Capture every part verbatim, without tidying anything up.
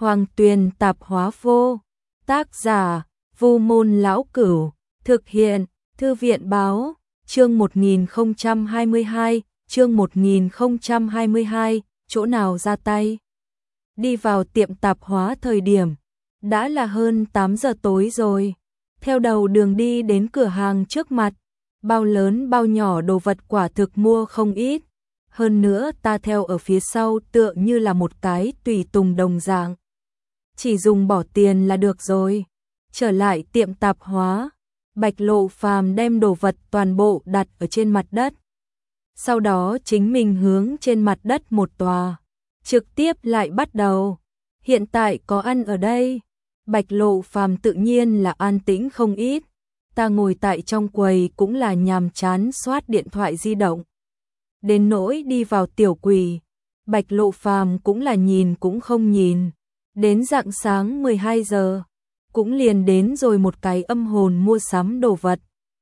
Hoàng Tuyền Tạp Hóa Vô. Tác giả: Vu Môn Lão Cửu. Thực hiện: Thư viện báo. Chương một nghìn không trăm hai mươi hai, chương một nghìn không trăm hai mươi hai, chỗ nào ra tay. Đi vào tiệm tạp hóa thời điểm đã là hơn tám giờ tối rồi. Theo đầu đường đi đến cửa hàng trước mặt, bao lớn bao nhỏ đồ vật quả thực mua không ít. Hơn nữa ta theo ở phía sau tựa như là một cái tùy tùng đồng dạng. Chỉ dùng bỏ tiền là được rồi. Trở lại tiệm tạp hóa, Bạch Lộ Phàm đem đồ vật toàn bộ đặt ở trên mặt đất. Sau đó chính mình hướng trên mặt đất một tòa, trực tiếp lại bắt đầu. Hiện tại có ăn ở đây, Bạch Lộ Phàm tự nhiên là an tĩnh không ít. Ta ngồi tại trong quầy cũng là nhàm chán soát điện thoại di động. Đến nỗi đi vào tiểu quỷ, Bạch Lộ Phàm cũng là nhìn cũng không nhìn. Đến rạng sáng mười hai giờ, cũng liền đến rồi một cái âm hồn mua sắm đồ vật.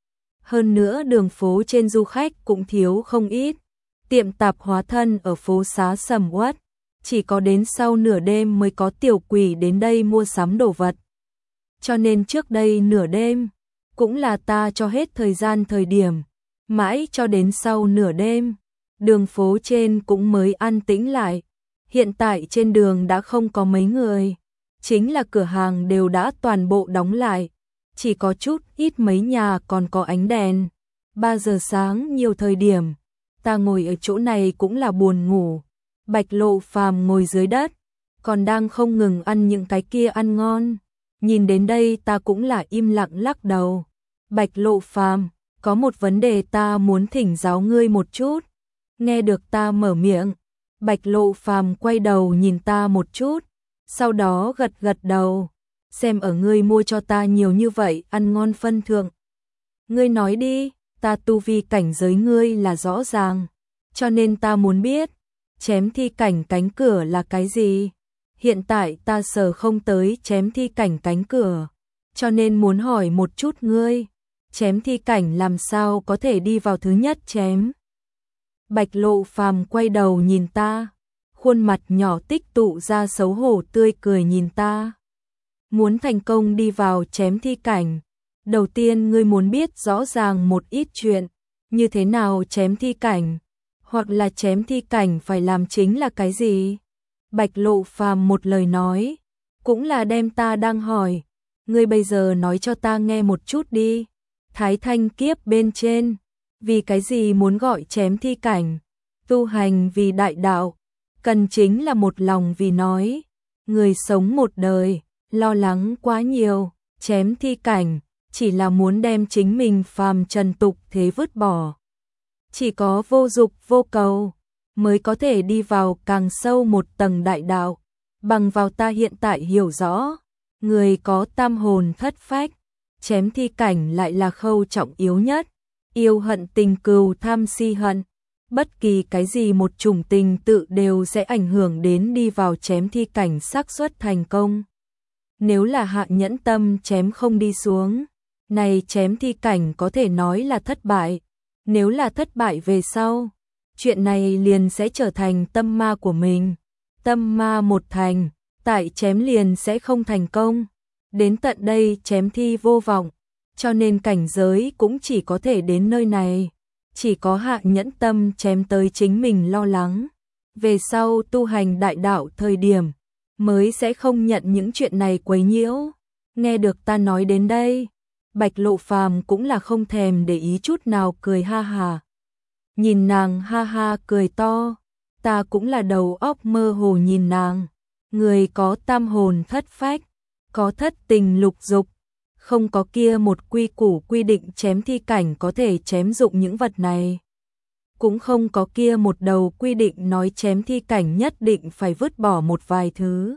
Hơn nữa đường phố trên du khách cũng thiếu không ít. Tiệm tạp hóa thân ở phố xá sầm uất, chỉ có đến sau nửa đêm mới có tiểu quỷ đến đây mua sắm đồ vật. Cho nên trước đây nửa đêm, cũng là ta cho hết thời gian thời điểm, mãi cho đến sau nửa đêm, đường phố trên cũng mới an tĩnh lại. Hiện tại trên đường đã không có mấy người, chính là cửa hàng đều đã toàn bộ đóng lại, chỉ có chút ít mấy nhà còn có ánh đèn. ba giờ sáng nhiều thời điểm, ta ngồi ở chỗ này cũng là buồn ngủ. Bạch Lộ Phàm ngồi dưới đất, còn đang không ngừng ăn những cái kia ăn ngon. Nhìn đến đây ta cũng là im lặng lắc đầu. Bạch Lộ Phàm, có một vấn đề ta muốn thỉnh giáo ngươi một chút. Nghe được ta mở miệng, Bạch Lộ Phàm quay đầu nhìn ta một chút, sau đó gật gật đầu. Xem ở ngươi mua cho ta nhiều như vậy ăn ngon phân thượng. Ngươi nói đi, ta tu vi cảnh giới ngươi là rõ ràng, cho nên ta muốn biết, chém thi cảnh cánh cửa là cái gì? Hiện tại ta sờ không tới chém thi cảnh cánh cửa, cho nên muốn hỏi một chút ngươi, chém thi cảnh làm sao có thể đi vào thứ nhất chém? Bạch Lộ Phàm quay đầu nhìn ta, khuôn mặt nhỏ tích tụ ra xấu hổ tươi cười nhìn ta. Muốn thành công đi vào chém thi cảnh, đầu tiên ngươi muốn biết rõ ràng một ít chuyện, như thế nào chém thi cảnh, hoặc là chém thi cảnh phải làm chính là cái gì? Bạch Lộ Phàm một lời nói, cũng là đem ta đang hỏi, ngươi bây giờ nói cho ta nghe một chút đi. Thái Thanh kiếp bên trên, vì cái gì muốn gọi chém thi cảnh? Tu hành vì đại đạo, cần chính là một lòng vì nói. Người sống một đời, lo lắng quá nhiều, chém thi cảnh, chỉ là muốn đem chính mình phàm trần tục thế vứt bỏ. Chỉ có vô dục vô cầu, mới có thể đi vào càng sâu một tầng đại đạo. Bằng vào ta hiện tại hiểu rõ, người có tam hồn thất phách, chém thi cảnh lại là khâu trọng yếu nhất. Yêu hận tình cừu tham si hận, bất kỳ cái gì một chủng tình tự đều sẽ ảnh hưởng đến đi vào chém thi cảnh xác suất thành công. Nếu là hạ nhẫn tâm chém không đi xuống, này chém thi cảnh có thể nói là thất bại. Nếu là thất bại về sau, chuyện này liền sẽ trở thành tâm ma của mình. Tâm ma một thành, tại chém liền sẽ không thành công. Đến tận đây chém thi vô vọng, cho nên cảnh giới cũng chỉ có thể đến nơi này. Chỉ có hạ nhẫn tâm chém tới chính mình lo lắng, về sau tu hành đại đạo thời điểm, mới sẽ không nhận những chuyện này quấy nhiễu. Nghe được ta nói đến đây, Bạch Lộ Phàm cũng là không thèm để ý chút nào cười ha hà. Nhìn nàng ha ha cười to, ta cũng là đầu óc mơ hồ nhìn nàng. Người có tam hồn thất phách, có thất tình lục dục, không có kia một quy củ quy định chém thi cảnh có thể chém dụng những vật này. Cũng không có kia một đầu quy định nói chém thi cảnh nhất định phải vứt bỏ một vài thứ.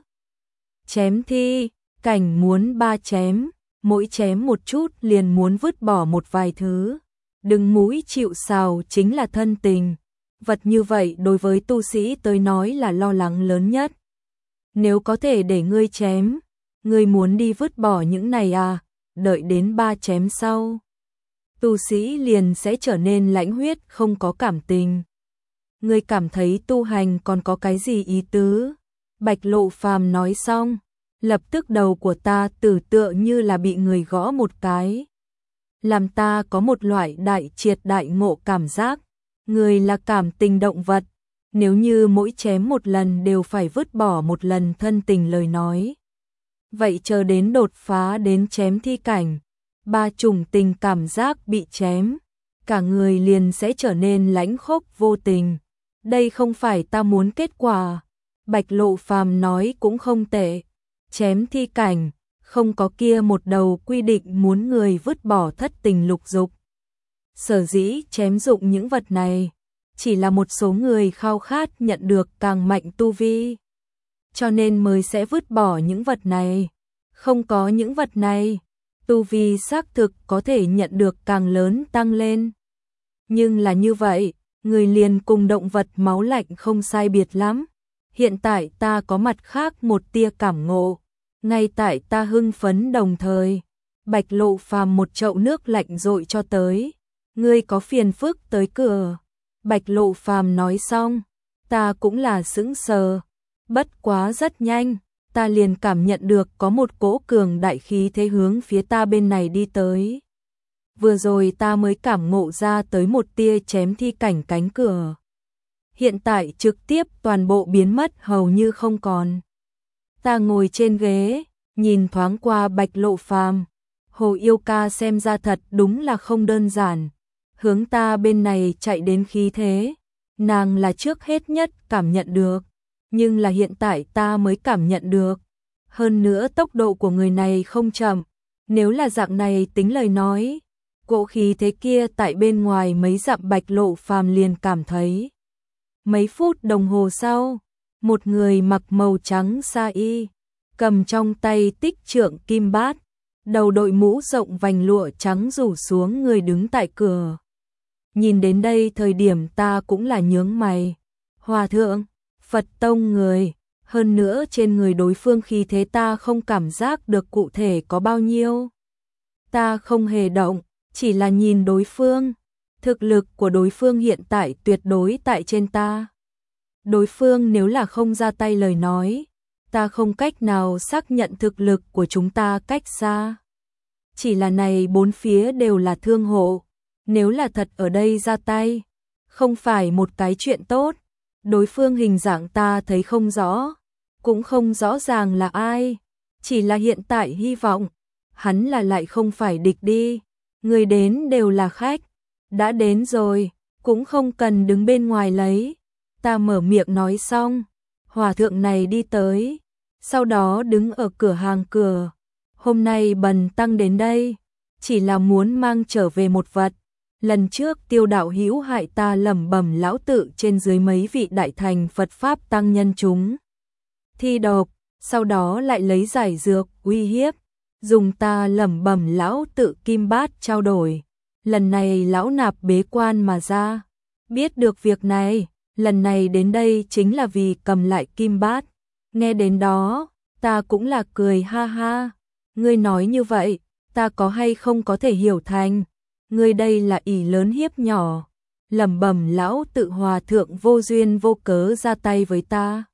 Chém thi cảnh muốn ba chém, mỗi chém một chút liền muốn vứt bỏ một vài thứ. Đừng mũi chịu sào chính là thân tình. Vật như vậy đối với tu sĩ tới nói là lo lắng lớn nhất. Nếu có thể để ngươi chém, ngươi muốn đi vứt bỏ những này à? Đợi đến ba chém sau, tu sĩ liền sẽ trở nên lãnh huyết không có cảm tình. Ngươi cảm thấy tu hành còn có cái gì ý tứ? Bạch Lộ Phàm nói xong, lập tức đầu của ta tử tựa như là bị người gõ một cái. Làm ta có một loại đại triệt đại ngộ cảm giác, người là cảm tình động vật, nếu như mỗi chém một lần đều phải vứt bỏ một lần thân tình lời nói. Vậy chờ đến đột phá đến chém thi cảnh, ba chủng tình cảm giác bị chém, cả người liền sẽ trở nên lãnh khốc vô tình. Đây không phải ta muốn kết quả. Bạch Lộ Phàm nói cũng không tệ. Chém thi cảnh, không có kia một đầu quy định muốn người vứt bỏ thất tình lục dục. Sở dĩ chém dụng những vật này, chỉ là một số người khao khát nhận được càng mạnh tu vi. Cho nên mới sẽ vứt bỏ những vật này. Không có những vật này, tu vi xác thực có thể nhận được càng lớn tăng lên. Nhưng là như vậy, người liền cùng động vật máu lạnh không sai biệt lắm. Hiện tại ta có mặt khác một tia cảm ngộ. Ngay tại ta hưng phấn đồng thời, Bạch Lộ Phàm một chậu nước lạnh dội cho tới. Ngươi có phiền phức tới cửa. Bạch Lộ Phàm nói xong, ta cũng là sững sờ. Bất quá rất nhanh, ta liền cảm nhận được có một cỗ cường đại khí thế hướng phía ta bên này đi tới. Vừa rồi ta mới cảm ngộ ra tới một tia chém thi cảnh cánh cửa. Hiện tại trực tiếp toàn bộ biến mất hầu như không còn. Ta ngồi trên ghế, nhìn thoáng qua Bạch Lộ Phàm. Hồ Yêu Ca xem ra thật đúng là không đơn giản. Hướng ta bên này chạy đến khí thế. Nàng là trước hết nhất cảm nhận được. Nhưng là hiện tại ta mới cảm nhận được. Hơn nữa tốc độ của người này không chậm. Nếu là dạng này tính lời nói, cỗ khí thế kia tại bên ngoài mấy dặm Bạch Lộ Phàm liền cảm thấy. Mấy phút đồng hồ sau, một người mặc màu trắng sa y, cầm trong tay tích trượng kim bát, đầu đội mũ rộng vành lụa trắng rủ xuống người đứng tại cửa. Nhìn đến đây thời điểm ta cũng là nhướng mày. Hòa thượng, Phật tông người, hơn nữa trên người đối phương khí thế ta không cảm giác được cụ thể có bao nhiêu. Ta không hề động, chỉ là nhìn đối phương. Thực lực của đối phương hiện tại tuyệt đối tại trên ta. Đối phương nếu là không ra tay lời nói, ta không cách nào xác nhận thực lực của chúng ta cách xa. Chỉ là này bốn phía đều là thương hộ, nếu là thật ở đây ra tay, không phải một cái chuyện tốt. Đối phương hình dạng ta thấy không rõ, cũng không rõ ràng là ai, chỉ là hiện tại hy vọng, hắn là lại không phải địch đi. Người đến đều là khách, đã đến rồi, cũng không cần đứng bên ngoài lấy. Ta mở miệng nói xong, hòa thượng này đi tới, sau đó đứng ở cửa hàng cửa. Hôm nay Bần tăng đến đây, chỉ là muốn mang trở về một vật. Lần trước Tiêu đạo hữu hại ta lẩm bẩm lão tự trên dưới mấy vị đại thành Phật Pháp tăng nhân chúng. Thi độc, sau đó lại lấy giải dược, uy hiếp, dùng ta lẩm bẩm lão tự kim bát trao đổi. Lần này lão nạp bế quan mà ra, biết được việc này, lần này đến đây chính là vì cầm lại kim bát. Nghe đến đó, ta cũng là cười ha ha. Ngươi nói như vậy, ta có hay không có thể hiểu thành, ngươi đây là ỷ lớn hiếp nhỏ, lẩm bẩm lão tự hòa thượng vô duyên vô cớ ra tay với ta.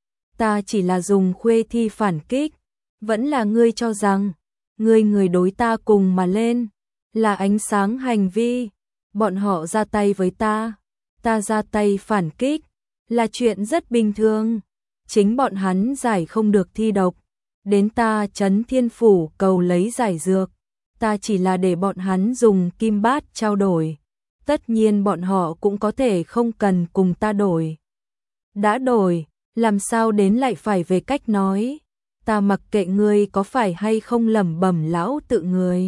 Ta chỉ là dùng khuê thi phản kích, vẫn là ngươi cho rằng, ngươi người đối ta cùng mà lên, là ánh sáng hành vi, bọn họ ra tay với ta, ta ra tay phản kích, là chuyện rất bình thường, chính bọn hắn giải không được thi độc, đến ta Trấn Thiên Phủ cầu lấy giải dược, ta chỉ là để bọn hắn dùng kim bát trao đổi, tất nhiên bọn họ cũng có thể không cần cùng ta đổi. Đã đổi, làm sao đến lại phải về cách nói, ta mặc kệ ngươi có phải hay không lẩm bẩm lão tự người.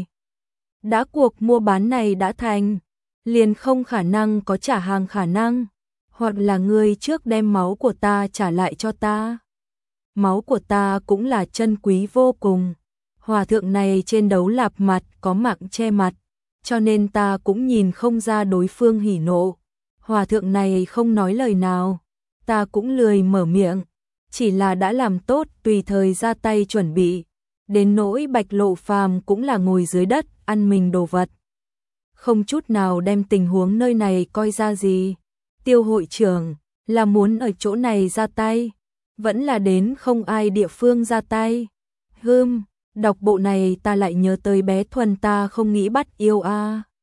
Đã cuộc mua bán này đã thành, liền không khả năng có trả hàng khả năng, hoặc là ngươi trước đem máu của ta trả lại cho ta. Máu của ta cũng là chân quý vô cùng. Hòa thượng này trên đấu lạp mặt có mạng che mặt, cho nên ta cũng nhìn không ra đối phương hỉ nộ. Hòa thượng này không nói lời nào, ta cũng lười mở miệng, chỉ là đã làm tốt tùy thời ra tay chuẩn bị. Đến nỗi Bạch Lộ Phàm cũng là ngồi dưới đất ăn mình đồ vật, không chút nào đem tình huống nơi này coi ra gì. Tiêu hội trưởng là muốn ở chỗ này ra tay, vẫn là đến không ai địa phương ra tay. Hừm, đọc bộ này ta lại nhớ tới bé Thuần ta không nghĩ bắt yêu a. À.